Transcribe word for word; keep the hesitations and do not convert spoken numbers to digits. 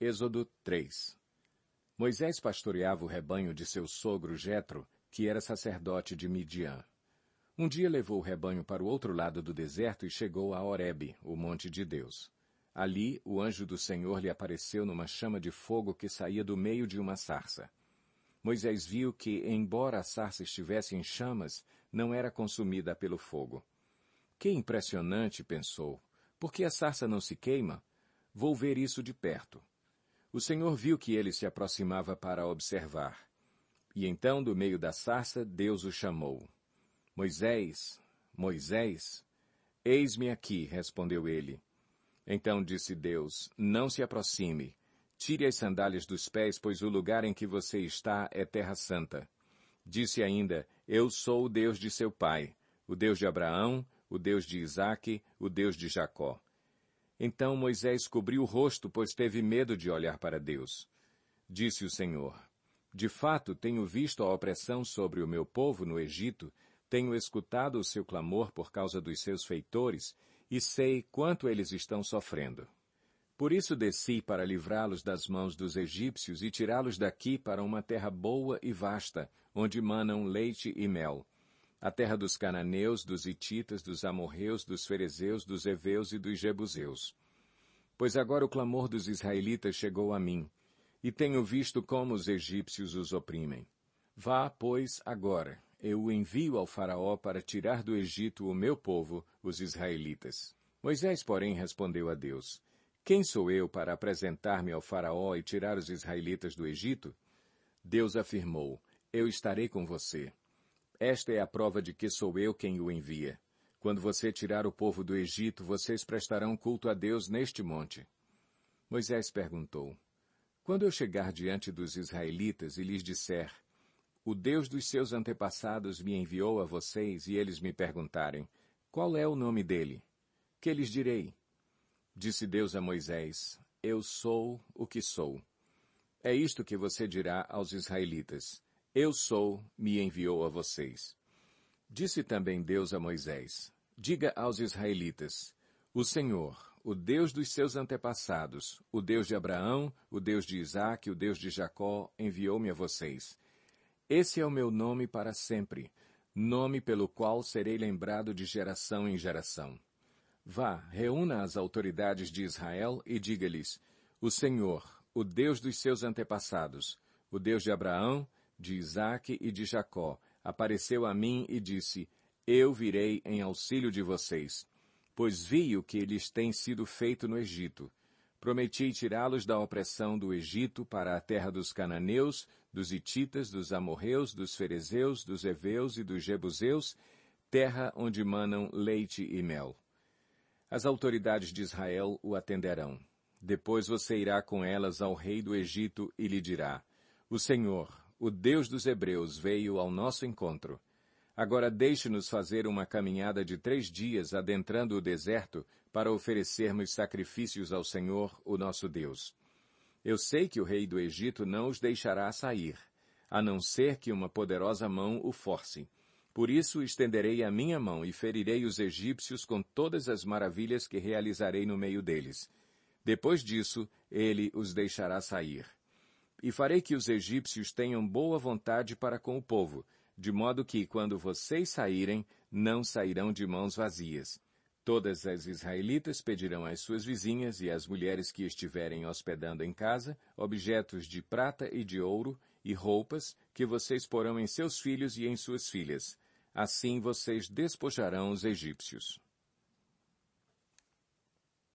Êxodo três. Moisés pastoreava o rebanho de seu sogro Jetro, que era sacerdote de Midian. Um dia levou o rebanho para o outro lado do deserto e chegou a Horebe, o monte de Deus. Ali, o anjo do Senhor lhe apareceu numa chama de fogo que saía do meio de uma sarça. Moisés viu que, embora a sarça estivesse em chamas, não era consumida pelo fogo. Que impressionante, pensou. Por que a sarça não se queima? Vou ver isso de perto. O Senhor viu que ele se aproximava para observar. E então, do meio da sarça, Deus o chamou. Moisés, Moisés, eis-me aqui, respondeu ele. Então disse Deus, não se aproxime. Tire as sandálias dos pés, pois o lugar em que você está é terra santa. Disse ainda, eu sou o Deus de seu pai, o Deus de Abraão, o Deus de Isaque, o Deus de Jacó. Então Moisés cobriu o rosto, pois teve medo de olhar para Deus. Disse o Senhor, de fato tenho visto a opressão sobre o meu povo no Egito, tenho escutado o seu clamor por causa dos seus feitores, e sei quanto eles estão sofrendo. Por isso desci para livrá-los das mãos dos egípcios e tirá-los daqui para uma terra boa e vasta, onde manam leite e mel, a terra dos cananeus, dos hititas, dos amorreus, dos ferezeus, dos heveus e dos jebuseus. Pois agora o clamor dos israelitas chegou a mim, e tenho visto como os egípcios os oprimem. Vá, pois, agora, eu o envio ao faraó para tirar do Egito o meu povo, os israelitas. Moisés, porém, respondeu a Deus, quem sou eu para apresentar-me ao faraó e tirar os israelitas do Egito? Deus afirmou, eu estarei com você. Esta é a prova de que sou eu quem o envia. Quando você tirar o povo do Egito, vocês prestarão culto a Deus neste monte. Moisés perguntou, quando eu chegar diante dos israelitas e lhes disser, o Deus dos seus antepassados me enviou a vocês e eles me perguntarem, qual é o nome dele? Que lhes direi? Disse Deus a Moisés, eu sou o que sou. É isto que você dirá aos israelitas, eu sou, me enviou a vocês. Disse também Deus a Moisés, diga aos israelitas, o Senhor, o Deus dos seus antepassados, o Deus de Abraão, o Deus de Isaque, o Deus de Jacó, enviou-me a vocês. Esse é o meu nome para sempre, nome pelo qual serei lembrado de geração em geração. Vá, reúna as autoridades de Israel e diga-lhes, o Senhor, o Deus dos seus antepassados, o Deus de Abraão, de Isaque e de Jacó, apareceu a mim e disse, eu virei em auxílio de vocês, pois vi o que lhes tem sido feito no Egito. Prometi tirá-los da opressão do Egito para a terra dos cananeus, dos hititas, dos amorreus, dos ferezeus, dos heveus e dos jebuseus, terra onde manam leite e mel. As autoridades de Israel o atenderão. Depois você irá com elas ao rei do Egito e lhe dirá, o Senhor, o Deus dos hebreus, veio ao nosso encontro. Agora deixe-nos fazer uma caminhada de três dias adentrando o deserto para oferecermos sacrifícios ao Senhor, o nosso Deus. Eu sei que o rei do Egito não os deixará sair, a não ser que uma poderosa mão o force. Por isso estenderei a minha mão e ferirei os egípcios com todas as maravilhas que realizarei no meio deles. Depois disso, ele os deixará sair. E farei que os egípcios tenham boa vontade para com o povo, de modo que, quando vocês saírem, não sairão de mãos vazias. Todas as israelitas pedirão às suas vizinhas e às mulheres que estiverem hospedando em casa, objetos de prata e de ouro e roupas que vocês porão em seus filhos e em suas filhas. Assim vocês despojarão os egípcios.